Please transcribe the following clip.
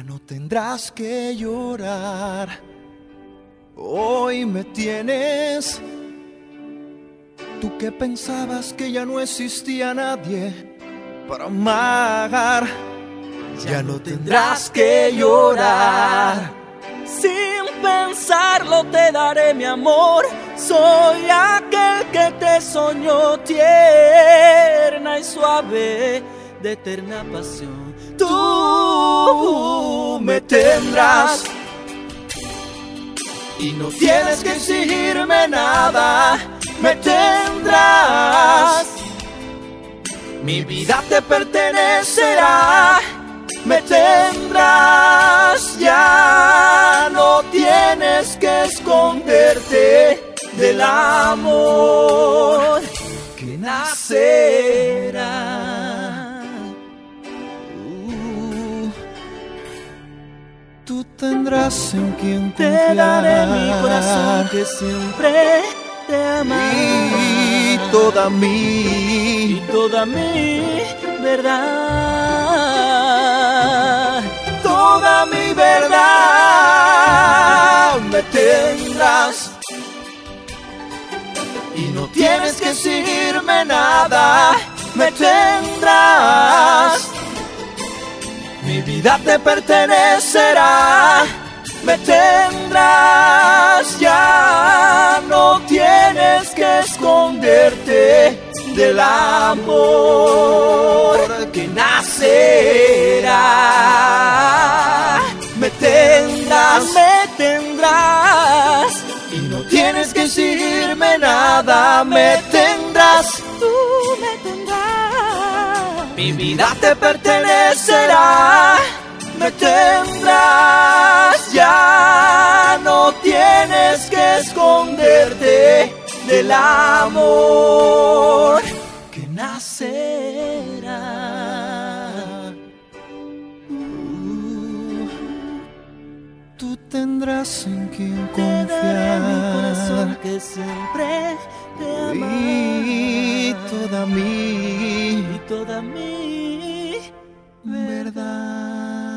no tendrás que llorar. Hoy me tienes. Tú que pensabas que ya no existía nadie para amar, ya no tendrás que llorar. Sin pensarlo te daré mi amor. Soy aquel que te soñó tierna y suave, de eterna pasión. Tú me tendrás y no tienes que exigirme nada. Me tendrás, mi vida te pertenecerá. Me tendrás, ya no tienes que esconderte del amor que nacerá. Tú tendrás en quien confiar. Te daré mi corazón que siempre te amará. Y toda mi verdad, toda mi verdad. Me tendrás y no tienes que exigirme nada. Me tendrás, mi vida te pertenecerá. Me tendrás, ya no tienes que esconderte del amor que nacerá. Me tendrás y no tienes que exigirme nada. Me tendrás, tú me tendrás, mi vida te pertenecerá. Me tendrás, ya no tienes que esconderte del amor que nacerá. Tú tendrás en quien confiar. Te daré mi corazón que siempre te amará. Y toda mi verdad.